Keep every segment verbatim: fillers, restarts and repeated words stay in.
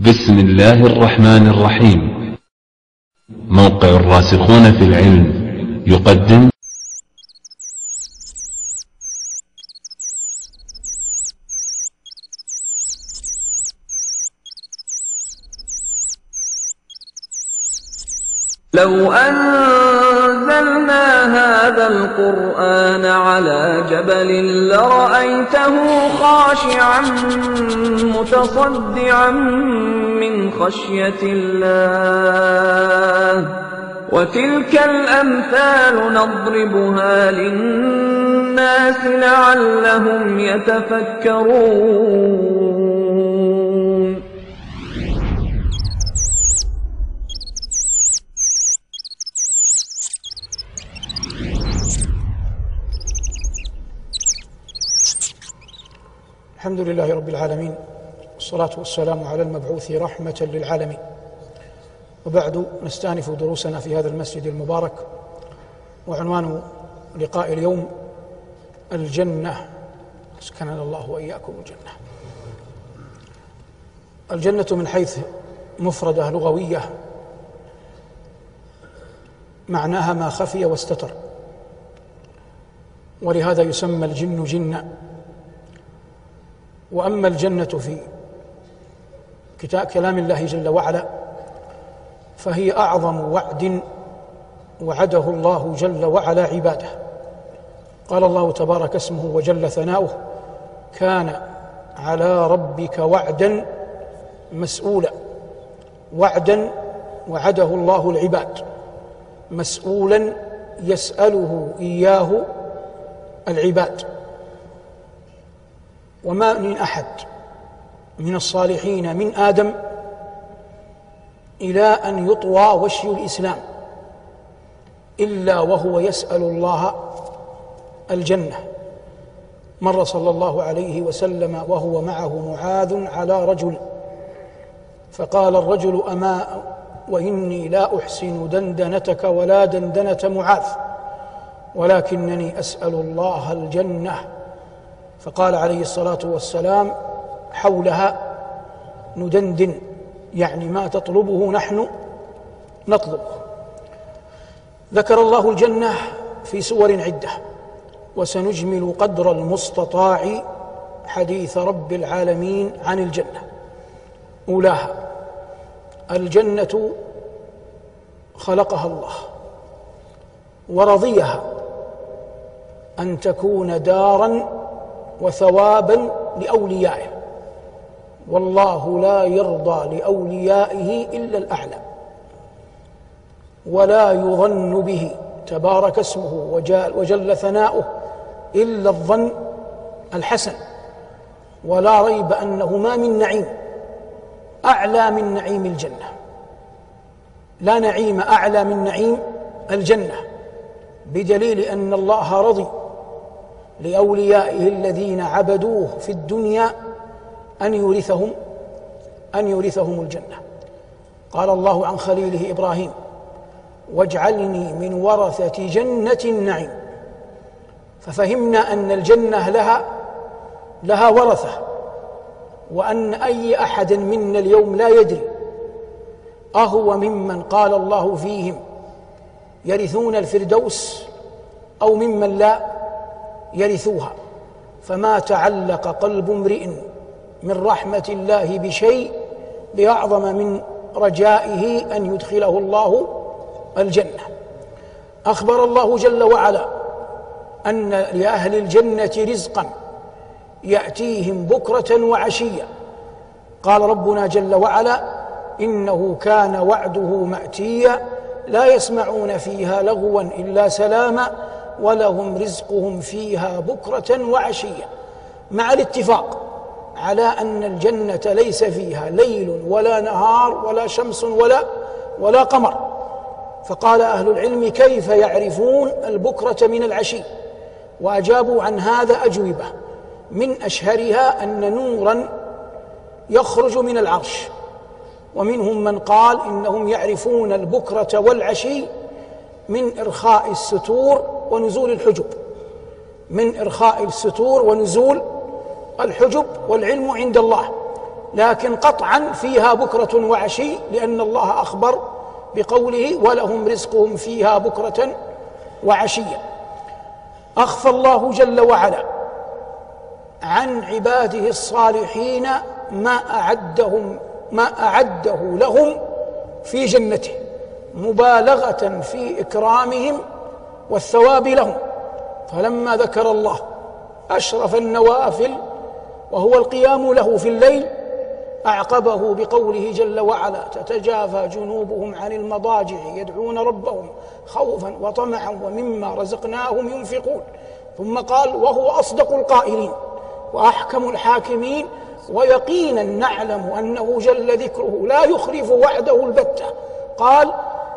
بسم الله الرحمن الرحيم. موقع الراسخون في العلم يقدم لو أنزلنا هذا القرآن على جبل لرأيته خاشعا متصدعا من خشية الله وتلك الأمثال نضربها للناس لعلهم يتفكرون. الحمد لله رب العالمين، والصلاة والسلام على المبعوث رحمة للعالمين. وبعد، نستأنف دروسنا في هذا المسجد المبارك، وعنوان لقاء اليوم الجنة. أسكننا الله وإياكم الجنة. الجنة من حيث مفردة لغوية معناها ما خفي واستتر، ولهذا يسمى الجن جنة. وأما الجنة في كتاب كلام الله جل وعلا فهي أعظم وعد وعده الله جل وعلا عباده. قال الله تبارك اسمه وجل ثناؤه: كان على ربك وعدا مسؤولا. وعدا وعده الله العباد، مسؤولا يسأله إياه العباد. وما من أحد من الصالحين من آدم إلى أن يطوى وشي الإسلام إلا وهو يسأل الله الجنة. مر صلى الله عليه وسلم وهو معه معاذ على رجل، فقال الرجل: أما وإني لا أحسن دندنتك ولا دندنة معاذ، ولكنني أسأل الله الجنة. فقال عليه الصلاة والسلام: حولها ندندن، يعني ما تطلبه نحن نطلبه. ذكر الله الجنة في سور عدة، وسنجمل قدر المستطاع حديث رب العالمين عن الجنة. أولاها الجنة خلقها الله ورضيها أن تكون داراً وثوابا لأوليائه، والله لا يرضى لأوليائه إلا الأعلى، ولا يظن به تبارك اسمه وجل ثناؤه إلا الظن الحسن. ولا ريب أنه ما من نعيم أعلى من نعيم الجنة، لا نعيم أعلى من نعيم الجنة، بدليل أن الله رضي لأوليائه الذين عبدوه في الدنيا أن يورثهم أن يورثهم الجنة. قال الله عن خليله إبراهيم: واجعلني من ورثة جنة النعيم. ففهمنا أن الجنة لها لها ورثة، وأن أي أحد منا اليوم لا يدري أهو ممن قال الله فيهم يرثون الفردوس أو ممن لا يرثوها. فما تعلق قلب امرئ من رحمة الله بشيء بأعظم من رجائه أن يدخله الله الجنة. أخبر الله جل وعلا أن لأهل الجنة رزقا يأتيهم بكرة وعشيا. قال ربنا جل وعلا: إنه كان وعده مأتيا لا يسمعون فيها لغوا إلا سلاما ولهم رزقهم فيها بكرة وعشيا، مع الاتفاق على أن الجنة ليس فيها ليل ولا نهار ولا شمس ولا ولا قمر. فقال أهل العلم: كيف يعرفون البكرة من العشي؟ وأجابوا عن هذا أجوبة، من أشهرها أن نورا يخرج من العرش. ومنهم من قال إنهم يعرفون البكرة والعشي من إرخاء الستور ونزول الحجب، من إرخاء الستور ونزول الحجب، والعلم عند الله. لكن قطعا فيها بكرة وعشي، لأن الله أخبر بقوله ولهم رزقهم فيها بكرة وعشيا. أخفى الله جل وعلا عن عباده الصالحين ما أعدهم ما أعده لهم في جنته، مبالغة في إكرامهم والثواب لهم. فلما ذكر الله أشرف النوافل وهو القيام له في الليل، أعقبه بقوله جل وعلا تتجافى جنوبهم عن المضاجع يدعون ربهم خوفا وطمعا ومما رزقناهم ينفقون. ثم قال وهو أصدق القائلين وأحكم الحاكمين، ويقينا نعلم أنه جل ذكره لا يخلف وعده البتة. قال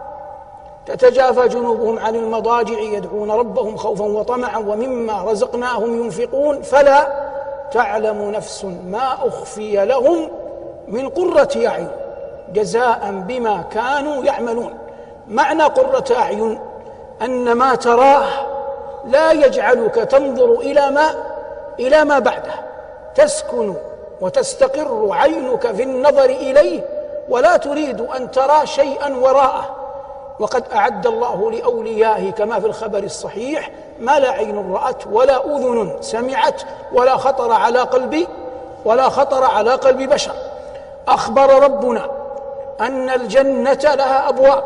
تتجافى جنوبهم عن المضاجع يدعون ربهم خوفا وطمعا ومما رزقناهم ينفقون فلا تعلم نفس ما أخفي لهم من قرة أعين جزاء بما كانوا يعملون. معنى قرة أعين أن ما تراه لا يجعلك تنظر إلى ما إلى ما بعده، تسكن وتستقر عينك في النظر إليه ولا تريد أن ترى شيئا وراءه. وقد أعد الله لأوليائه كما في الخبر الصحيح ما لا عين رأت ولا أذن سمعت ولا خطر على قلب ولا خطر على قلب بشر. أخبر ربنا أن الجنة لها أبواب،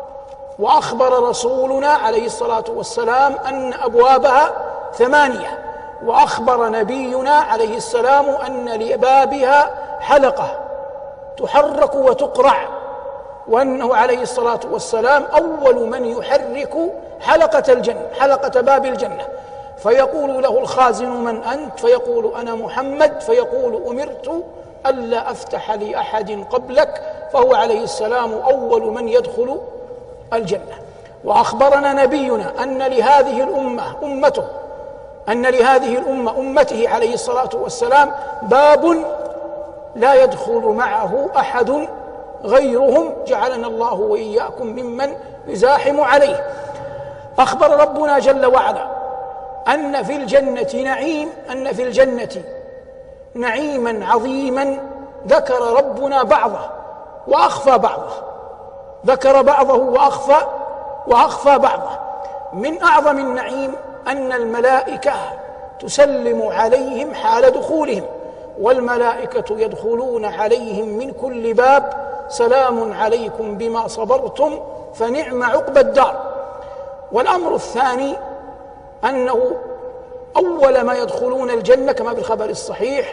وأخبر رسولنا عليه الصلاة والسلام أن أبوابها ثمانية، وأخبر نبينا عليه السلام أن لبابها حلقة تحرك وتقرع، وأنه عليه الصلاة والسلام أول من يحرك حلقة الجنة حلقة باب الجنة، فيقول له الخازن من أنت؟ فيقول أنا محمد، فيقول أمرت ألا أفتح لأحد قبلك، فهو عليه السلام أول من يدخل الجنة. وأخبرنا نبينا أن لهذه الأمة أمته أن لهذه الأمة أمته عليه الصلاة والسلام باب لا يدخل معه أحد غيرهم، جعلنا الله وإياكم ممن يزاحم عليه. أخبر ربنا جل وعلا أن في الجنة نعيم أن في الجنة نعيما عظيما ذكر ربنا بعضه وأخفى بعضه ذكر بعضه وأخفى وأخفى بعضه. من أعظم النعيم أن الملائكة تسلم عليهم حال دخولهم، والملائكة يدخلون عليهم من كل باب سلام عليكم بما صبرتم فنعم عقبى الدار. والأمر الثاني أنه أول ما يدخلون الجنة كما بالخبر الصحيح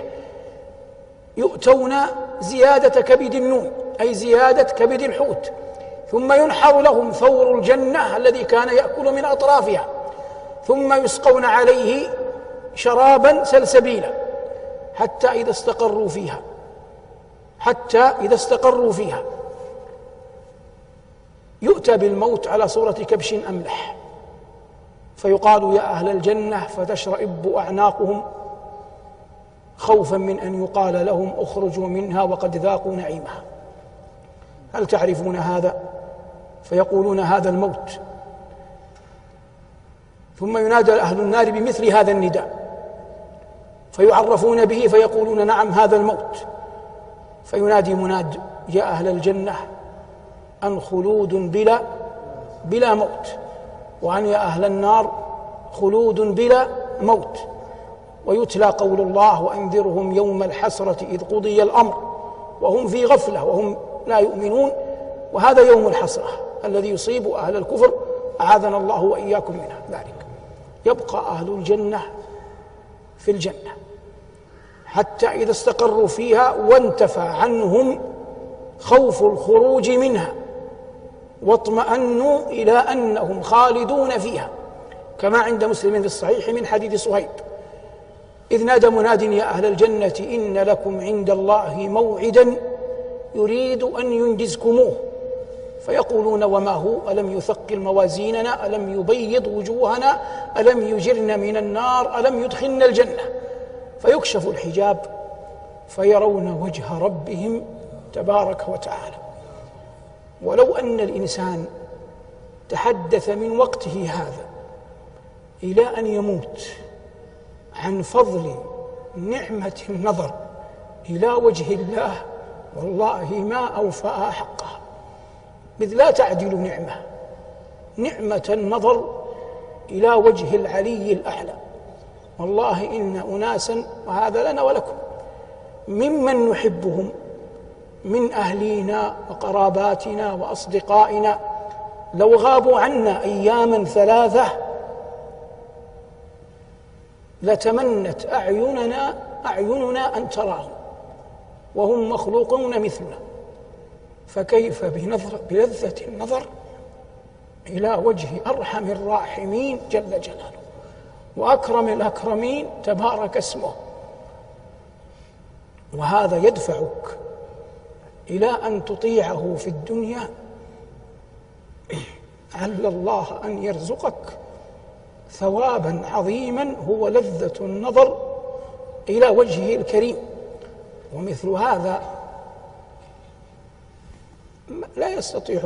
يؤتون زيادة كبد النون أي زيادة كبد الحوت، ثم ينحر لهم ثور الجنة الذي كان يأكل من أطرافها، ثم يسقون عليه شرابا سلسبيلا حتى إذا استقروا فيها حتى إذا استقروا فيها يؤتى بالموت على صورة كبش أملح، فيقال يا أهل الجنة فتشرئب أعناقهم خوفا من أن يقال لهم اخرجوا منها وقد ذاقوا نعيمها. هل تعرفون هذا؟ فيقولون هذا الموت، ثم ينادى أهل النار بمثل هذا النداء فيعرفون به فيقولون نعم هذا الموت، فينادي مناد يا أهل الجنة أن خلود بلا بلا موت، وأن يا أهل النار خلود بلا موت. ويتلى قول الله وأنذرهم يوم الحسرة إذ قضي الأمر وهم في غفلة وهم لا يؤمنون، وهذا يوم الحسرة الذي يصيب أهل الكفر أعاذنا الله وإياكم من ذلك. يبقى أهل الجنة في الجنة حتى إذا استقروا فيها وانتفى عنهم خوف الخروج منها واطمأنوا إلى أنهم خالدون فيها، كما عند مسلم في الصحيح من حديث صهيب إذ نادى مناد يا أهل الجنة إن لكم عند الله موعدا يريد أن ينجزكموه، فيقولون وما هو؟ ألم يثقل موازيننا؟ ألم يبيض وجوهنا؟ ألم يجرن من النار؟ ألم يدخلنا الجنة؟ فيكشف الحجاب فيرون وجه ربهم تبارك وتعالى. ولو أن الإنسان تحدث من وقته هذا إلى أن يموت عن فضل نعمة النظر إلى وجه الله والله ما أوفاها حقها، إذ لا تعدل نعمة نعمة النظر إلى وجه العلي الأعلى. والله إن أناسا، وهذا لنا ولكم، ممن نحبهم من أهلينا وقراباتنا وأصدقائنا لو غابوا عنا أياما ثلاثة لتمنت أعيننا أعيننا أن تراهم وهم مخلوقون مثلنا، فكيف بنظر بلذة النظر إلى وجه أرحم الراحمين جل جلاله وأكرم الأكرمين تبارك اسمه. وهذا يدفعك إلى أن تطيعه في الدنيا عل الله أن يرزقك ثوابا عظيما هو لذة النظر إلى وجهه الكريم. ومثل هذا لا يستطيع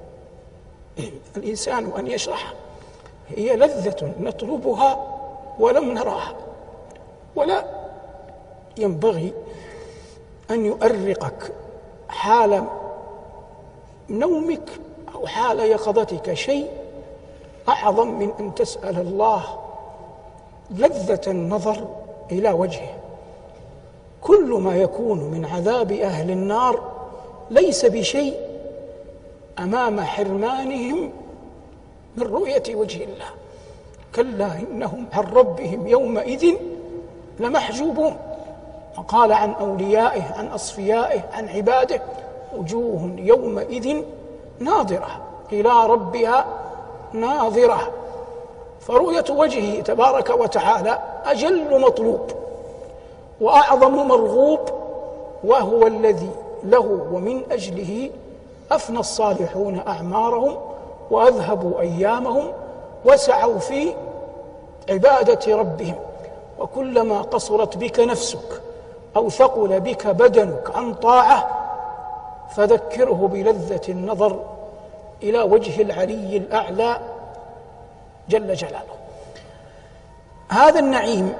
الإنسان أن يشرح، هي لذة نطلبها ولم نراها، ولا ينبغي أن يؤرقك حال نومك أو حال يقظتك شيء أعظم من أن تسأل الله لذة النظر إلى وجهه. كل ما يكون من عذاب أهل النار ليس بشيء أمام حرمانهم من رؤية وجه الله، كلا إنهم عن ربهم يومئذ لمحجوبون. وقال عن أوليائه عن أصفيائه عن عباده وجوه يومئذ ناظرة إلى ربها ناظرة. فرؤية وجهه تبارك وتعالى أجل مطلوب وأعظم مرغوب، وهو الذي له ومن أجله أفنى الصالحون أعمارهم وأذهبوا أيامهم وسعوا في عبادة ربهم. وكلما قصرت بك نفسك أو ثقل بك بدنك عن طاعة فذكره بلذة النظر إلى وجه العلي الأعلى جل جلاله. هذا النعيم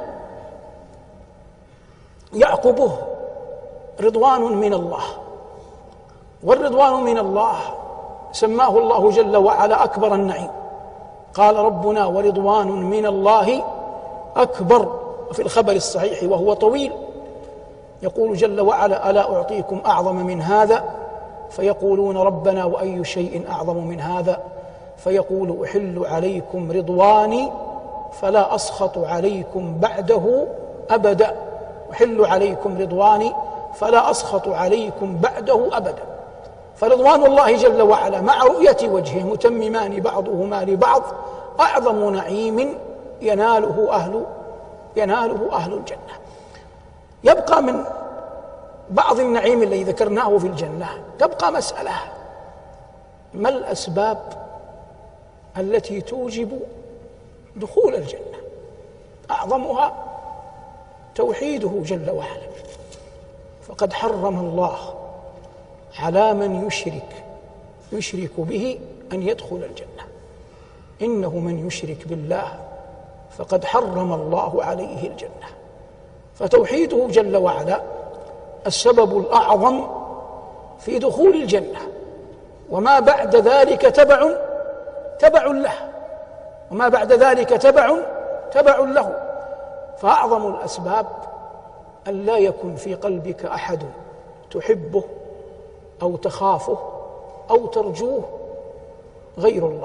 يعقبه رضوان من الله، والرضوان من الله سماه الله جل وعلا أكبر النعيم. قال ربنا ورضوان من الله أكبر. في الخبر الصحيح وهو طويل يقول جل وعلا ألا أعطيكم أعظم من هذا؟ فيقولون ربنا وأي شيء أعظم من هذا؟ فيقول أحل عليكم رضواني فلا أسخط عليكم بعده أبدا. أحل عليكم رضواني فلا أسخط عليكم بعده أبدا. فرضوان الله جل وعلا مع رؤية وجهه متممان بعضهما لبعض أعظم نعيم يناله أهل يناله أهل الجنة. يبقى من بعض النعيم الذي ذكرناه في الجنة تبقى مسألة: ما الأسباب التي توجب دخول الجنة؟ أعظمها توحيده جل وعلا، فقد حرم الله على من يشرك يشرك به أن يدخل الجنة. إنه من يشرك بالله فقد حرم الله عليه الجنة. فتوحيده جل وعلا السبب الأعظم في دخول الجنة، وما بعد ذلك تبع تبع له وما بعد ذلك تبع تبع له. فأعظم الأسباب أن لا يكن في قلبك أحد تحبه أو تخافه أو ترجوه غير الله.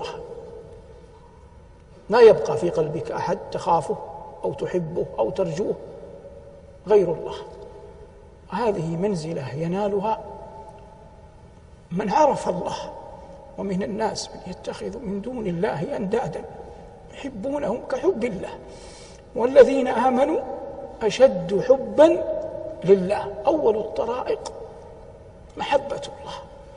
لا يبقى في قلبك أحد تخافه أو تحبه أو ترجوه غير الله. هذه منزلة ينالها من عرف الله. ومن الناس من يتخذ من دون الله أندادا يحبونهم كحب الله والذين آمنوا أشد حبا لله. أول الطرائق محبة الله،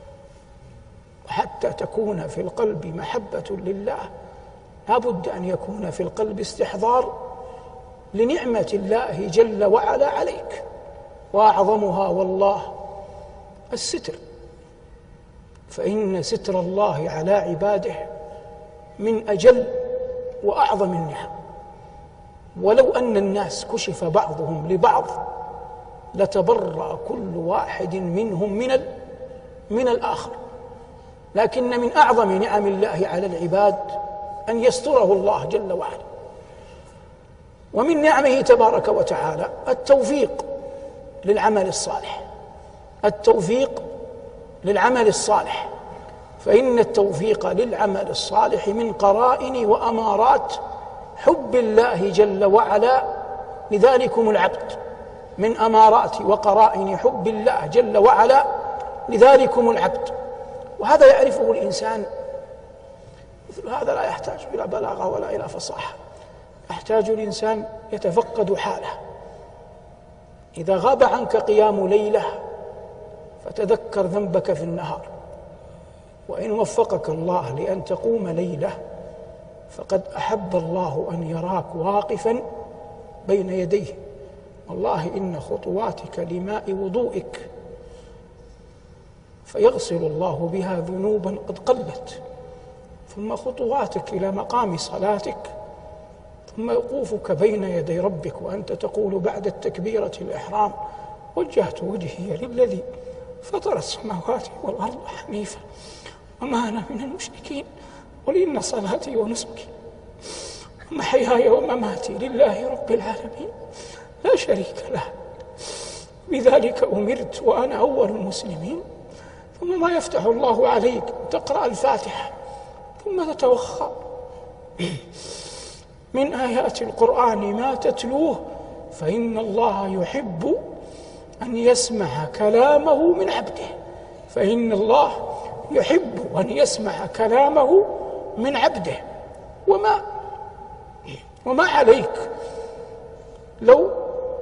وحتى تكون في القلب محبة لله لا بد أن يكون في القلب استحضار لنعمة الله جل وعلا عليك، وأعظمها والله الستر. فإن ستر الله على عباده من أجل وأعظم النعم. ولو أن الناس كشف بعضهم لبعض لتبرأ كل واحد منهم من من الآخر. لكن من أعظم نعم الله على العباد أن يستره الله جل وعلا. ومن نعمه تبارك وتعالى التوفيق للعمل الصالح، التوفيق للعمل الصالح، فإن التوفيق للعمل الصالح من قرائن وأمارات حب الله جل وعلا لذلكم العبد، من أمارات وقرائن حب الله جل وعلا لذلكم العبد. وهذا يعرفه الإنسان، مثل هذا لا يحتاج إلى بلاغة ولا إلى فصاحة، يحتاج الإنسان يتفقد حاله. إذا غاب عنك قيام ليلة فتذكر ذنبك في النهار، وإن وفقك الله لأن تقوم ليلة فقد أحب الله أن يراك واقفا بين يديه. والله إن خطواتك لماء وضوئك، فيغسل الله بها ذنوبا قد قلت، ثم خطواتك إلى مقام صلاتك، ثم وقوفك بين يدي ربك وأنت تقول بعد التكبيرة الإحرام: وجهت وجهي للذي فطر السماوات والأرض حنيفا وما أنا من المشركين، قل إن صلاتي ونسكي ومحياي ومماتي لله رب العالمين لا شريك له، بذلك أمرت وأنا أول المسلمين. ثم ما يفتح الله عليك تقرأ الفاتحة ثم تتوخى من آيات القرآن ما تتلوه، فإن الله يحب أن يسمع كلامه من عبده، فإن الله يحب أن يسمع كلامه من عبده. وما وما عليك لو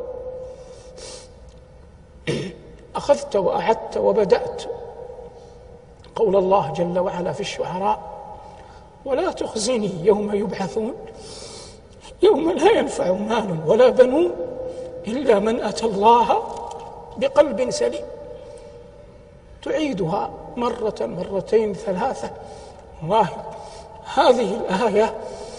أخذت وأعدت وبدأت قول الله جل وعلا في الشعراء: ولا تخزني يوم يبعثون يوم لا ينفع مال ولا بنون إلا من أتى الله بقلب سليم. تعيدها مرة مرتين ثلاثة. والله هذه الآية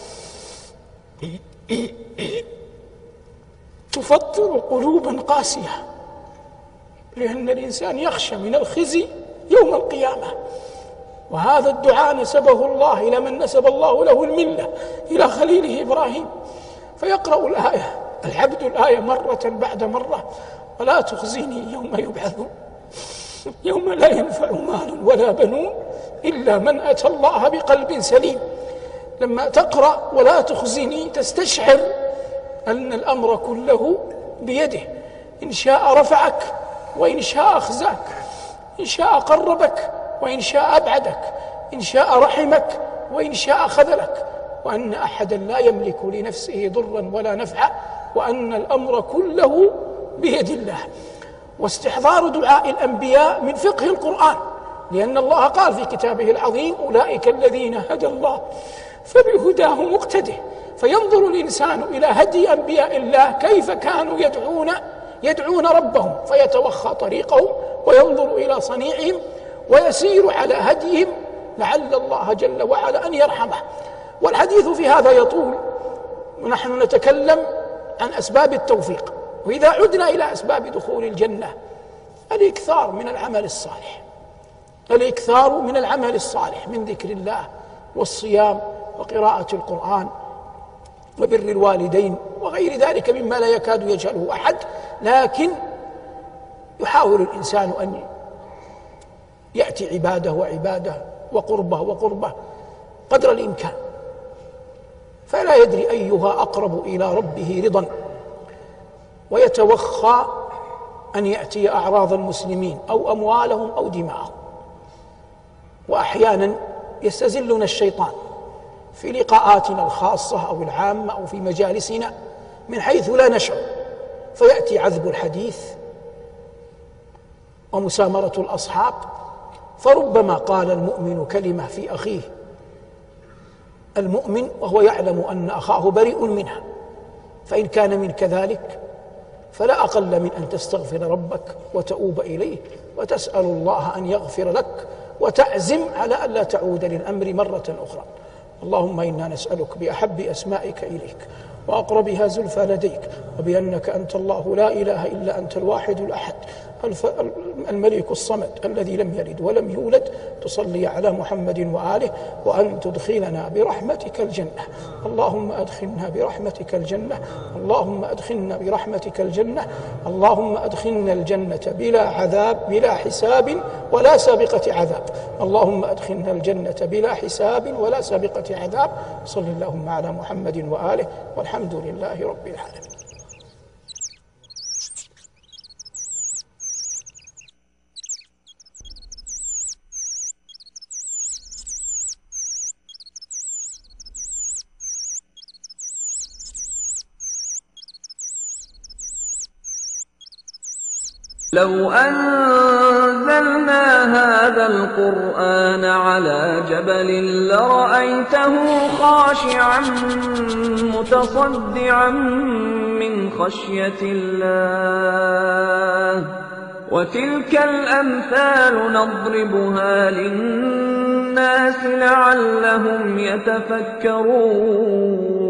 تفطر قلوبا قاسية، لأن الإنسان يخشى من الخزي يوم القيامة. وهذا الدعاء نسبه الله إلى من نسب الله له الملة، إلى خليله إبراهيم، فيقرأ الآية العبد الآية مرة بعد مرة: ولا تخزني يوم يبعثون يوم لا ينفع مال ولا بنون إلا من أتى الله بقلب سليم. لما تقرأ ولا تخزني تستشعر أن الأمر كله بيده، إن شاء رفعك وإن شاء أخزاك، إن شاء قربك وإن شاء أبعدك، إن شاء رحمك وإن شاء خذلك، وأن أحدا لا يملك لنفسه ضرا ولا نفعا، وأن الأمر كله بيد الله. واستحضار دعاء الأنبياء من فقه القرآن، لأن الله قال في كتابه العظيم: أولئك الذين هدى الله فبهداه مقتده. فينظر الإنسان إلى هدي أنبياء الله كيف كانوا يدعون يدعون ربهم، فيتوخى طريقهم وينظر إلى صنيعهم ويسير على هديهم لعل الله جل وعلا أن يرحمه. والحديث في هذا يطول، ونحن نتكلم عن أسباب التوفيق. وإذا عدنا إلى أسباب دخول الجنة: الإكثار من العمل الصالح، الإكثار من العمل الصالح من ذكر الله والصيام وقراءة القرآن وبر الوالدين وغير ذلك مما لا يكاد يجهله أحد، لكن يحاول الإنسان أن يأتي عباده وعباده وقربه وقربه قدر الإمكان، فلا يدري أيها أقرب إلى ربه رضا، ويتوخى أن يأتي أعراض المسلمين أو أموالهم أو دماءهم. وأحيانا يستزلنا الشيطان في لقاءاتنا الخاصة أو العامة أو في مجالسنا من حيث لا نشعر، فيأتي عذب الحديث ومسامرة الأصحاب، فربما قال المؤمن كلمة في أخيه المؤمن وهو يعلم أن أخاه بريء منها، فإن كان من كذلك فلا أقل من أن تستغفر ربك وتؤوب إليه وتسأل الله أن يغفر لك، وتعزم على ألا تعود للأمر مرة أخرى. اللهم إنا نسألك بأحب أسمائك إليك وأقربها زلفى لديك، وبأنك أنت الله لا إله إلا أنت الواحد الأحد الملك الصمد الذي لم يلد ولم يولد، تصلي على محمد وآله، وأن تدخلنا برحمتك الجنة. اللهم أدخلنا برحمتك الجنة، اللهم أدخلنا برحمتك الجنة، اللهم أدخلنا الجنة بلا عذاب بلا حساب ولا سابقة عذاب، اللهم أدخلنا الجنة بلا حساب ولا سابقة عذاب. صل اللهم على محمد وآله، والحمد لله رب العالمين. لو أنزلنا هذا القرآن على جبل لرأيته خاشعا متصدعا من خشية الله، وتلك الأمثال نضربها للناس لعلهم يتفكرون.